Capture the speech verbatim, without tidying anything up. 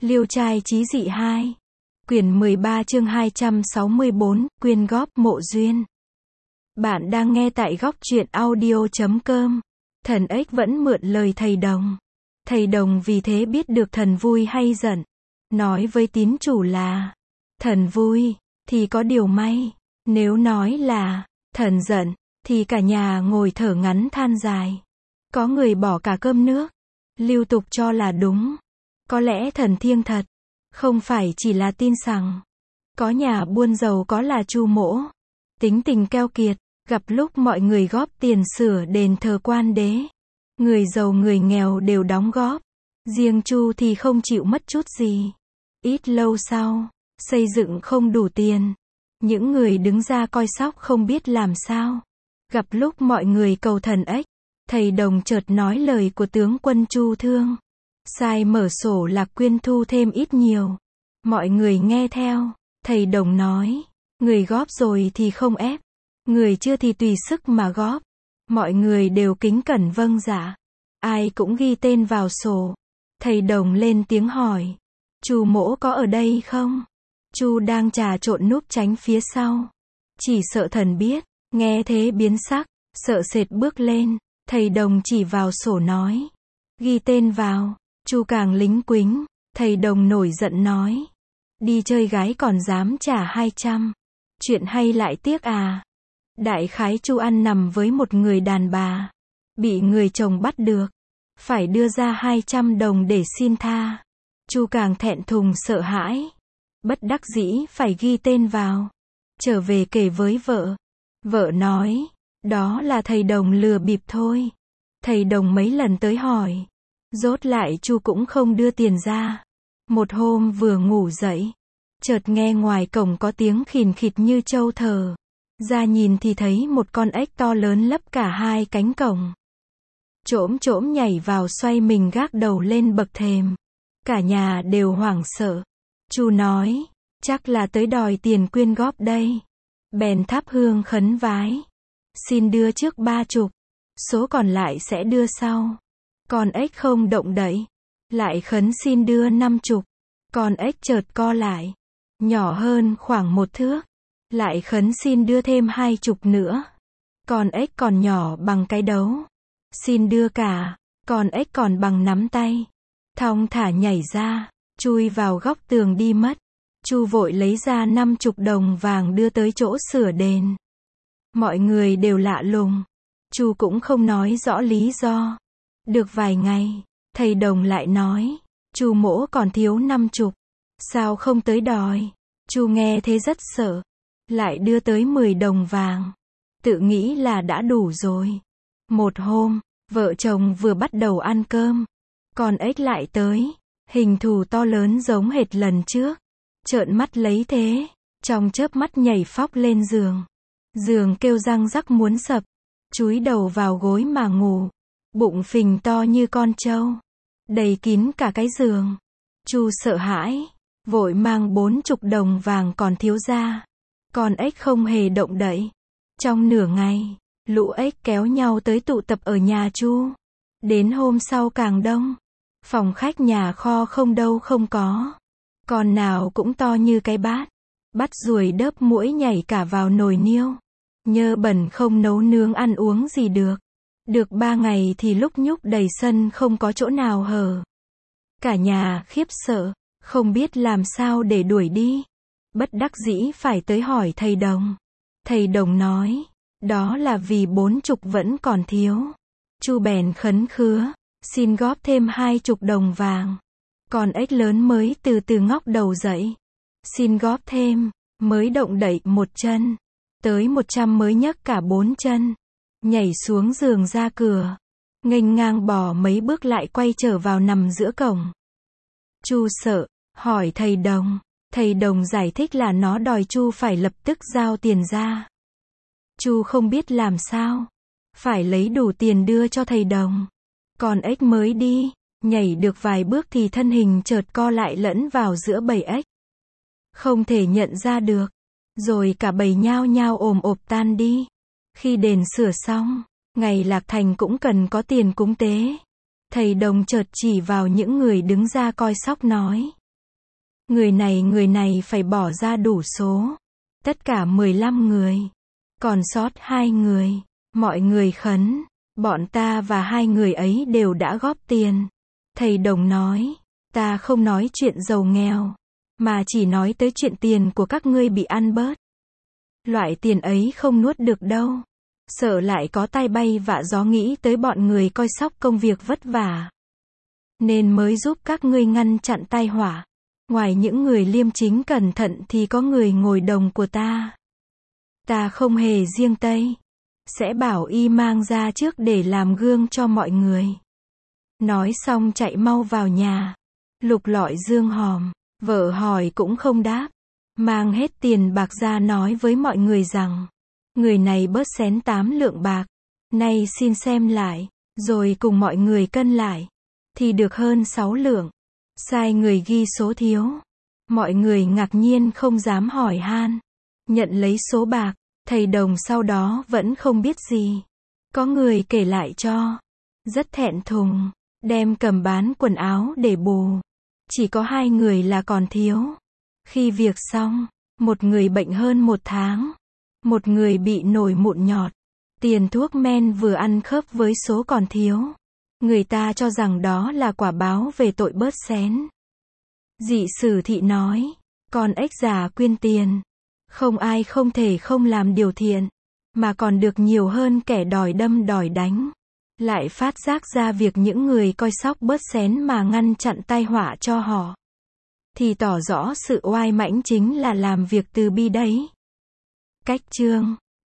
Liêu trai chí dị hai. Quyển mười ba chương hai trăm sáu mươi bốn, quyên góp mộ duyên. Bạn đang nghe tại góc truyện audio chấm com. Thần ếch vẫn mượn lời thầy đồng. Thầy đồng vì thế biết được thần vui hay giận. Nói với tín chủ là, thần vui, thì có điều may. Nếu nói là, thần giận, thì cả nhà ngồi thở ngắn than dài. Có người bỏ cả cơm nước. Lưu tục cho là đúng. Có lẽ thần thiêng thật. Không phải chỉ là tin rằng. Có nhà buôn giàu có là Chu Mỗ. Tính tình keo kiệt. Gặp lúc mọi người góp tiền sửa đền thờ quan đế. Người giàu người nghèo đều đóng góp. Riêng Chu thì không chịu mất chút gì. Ít lâu sau, xây dựng không đủ tiền. Những người đứng ra coi sóc không biết làm sao. Gặp lúc mọi người cầu thần ếch. Thầy đồng chợt nói lời của tướng quân Chu Thương. Sai mở sổ lạc quyên thu thêm ít nhiều. Mọi người nghe theo. Thầy đồng nói. Người góp rồi thì không ép. Người chưa thì tùy sức mà góp. Mọi người đều kính cẩn vâng dạ. Ai cũng ghi tên vào sổ. Thầy đồng lên tiếng hỏi. Chu Mỗ có ở đây không? Chu đang trà trộn núp tránh phía sau. Chỉ sợ thần biết. Nghe thế biến sắc. Sợ sệt bước lên. Thầy đồng chỉ vào sổ nói. Ghi tên vào. Chu càng lính quính. Thầy đồng nổi giận nói. Đi chơi gái còn dám trả hai trăm. Chuyện hay lại tiếc à. Đại khái Chu ăn nằm với một người đàn bà. Bị người chồng bắt được. Phải đưa ra hai trăm đồng để xin tha. Chu càng thẹn thùng sợ hãi. Bất đắc dĩ phải ghi tên vào. Trở về kể với vợ. Vợ nói. Đó là thầy đồng lừa bịp thôi. Thầy đồng mấy lần tới hỏi. Rốt lại Chu cũng không đưa tiền ra. Một hôm vừa ngủ dậy. Chợt nghe ngoài cổng có tiếng khìn khịt như trâu thở. Ra nhìn thì thấy một con ếch to lớn lấp cả hai cánh cổng. Trỗm trỗm nhảy vào xoay mình gác đầu lên bậc thềm. Cả nhà đều hoảng sợ. Chu nói. Chắc là tới đòi tiền quyên góp đây. Bèn thắp hương khấn vái. Xin đưa trước ba chục. Số còn lại sẽ đưa sau. Con ếch không động đậy. Lại khấn xin đưa năm chục. Con ếch chợt co lại. Nhỏ hơn khoảng một thước. Lại khấn xin đưa thêm hai chục nữa. Con ếch còn nhỏ bằng cái đấu. Xin đưa cả. Con ếch còn bằng nắm tay. Thong thả nhảy ra. Chui vào góc tường đi mất. Chu vội lấy ra năm chục đồng vàng đưa tới chỗ sửa đền. Mọi người đều lạ lùng. Chu cũng không nói rõ lý do. Được vài ngày, thầy đồng lại nói. Chu Mỗ còn thiếu năm chục. Sao không tới đòi? Chu nghe thế rất sợ. Lại đưa tới mười đồng vàng. Tự nghĩ là đã đủ rồi. Một hôm, vợ chồng vừa bắt đầu ăn cơm. Con ếch lại tới. Hình thù to lớn giống hệt lần trước. Trợn mắt lấy thế. Trong chớp mắt nhảy phóc lên giường. Giường kêu răng rắc muốn sập. Chúi đầu vào gối mà ngủ. Bụng phình to như con trâu. Đầy kín cả cái giường. Chu sợ hãi. Vội mang bốn chục đồng vàng còn thiếu ra. Con ếch không hề động đậy. Trong nửa ngày, lũ ếch kéo nhau tới tụ tập ở nhà Chu. Đến hôm sau càng đông. Phòng khách nhà kho không đâu không có. Con nào cũng to như cái bát. Bắt ruồi đớp muỗi nhảy cả vào nồi niêu. Nhơ bẩn không nấu nướng ăn uống gì được. Được ba ngày thì lúc nhúc đầy sân không có chỗ nào hở. Cả nhà khiếp sợ, không biết làm sao để đuổi đi. Bất đắc dĩ phải tới hỏi thầy đồng. Thầy đồng nói, đó là vì bốn chục vẫn còn thiếu. Chu bèn khấn khứa, xin góp thêm hai chục đồng vàng. Con ếch lớn mới từ từ ngóc đầu dậy. Xin góp thêm, mới động đậy một chân. Tới một trăm mới nhấc cả bốn chân. Nhảy xuống giường ra cửa. Nghênh ngang bò mấy bước lại quay trở vào nằm giữa cổng. Chu sợ, hỏi thầy đồng. Thầy đồng giải thích là nó đòi Chu phải lập tức giao tiền ra. Chu không biết làm sao. Phải lấy đủ tiền đưa cho thầy đồng. Con ếch mới đi. Nhảy được vài bước thì thân hình chợt co lại lẫn vào giữa bầy ếch. Không thể nhận ra được. Rồi cả bầy nhao nhao ồm ộp tan đi. Khi đền sửa xong, ngày lạc thành cũng cần có tiền cúng tế. Thầy đồng chợt chỉ vào những người đứng ra coi sóc nói. Người này người này phải bỏ ra đủ số. Tất cả mười lăm người. Còn sót hai người. Mọi người khấn. Bọn ta và hai người ấy đều đã góp tiền. Thầy Đồng nói, ta không nói chuyện giàu nghèo, mà chỉ nói tới chuyện tiền của các ngươi bị ăn bớt. Loại tiền ấy không nuốt được đâu. Sợ lại có tai bay vạ gió nghĩ tới bọn người coi sóc công việc vất vả. Nên mới giúp các ngươi ngăn chặn tai họa. Ngoài những người liêm chính cẩn thận thì có người ngồi đồng của ta. Ta không hề riêng Tây. Sẽ bảo y mang ra trước để làm gương cho mọi người. Nói xong chạy mau vào nhà. Lục lọi dương hòm. Vợ hỏi cũng không đáp. Mang hết tiền bạc ra nói với mọi người rằng, người này bớt xén tám lượng bạc. Nay xin xem lại. Rồi cùng mọi người cân lại. Thì được hơn sáu lượng. Sai người ghi số thiếu. Mọi người ngạc nhiên không dám hỏi han. Nhận lấy số bạc. Thầy Đồng sau đó vẫn không biết gì. Có người kể lại cho. Rất thẹn thùng. Đem cầm bán quần áo để bù. Chỉ có hai người là còn thiếu. Khi việc xong, một người bệnh hơn một tháng. Một người bị nổi mụn nhọt. Tiền thuốc men vừa ăn khớp với số còn thiếu. Người ta cho rằng đó là quả báo về tội bớt xén. Dị Sử Thị nói, con ếch già quyên tiền. Không ai không thể không làm điều thiện, mà còn được nhiều hơn kẻ đòi đâm đòi đánh. Lại phát giác ra việc những người coi sóc bớt xén mà ngăn chặn tai họa cho họ. Thì tỏ rõ sự oai mãnh chính là làm việc từ bi đấy. Cách chương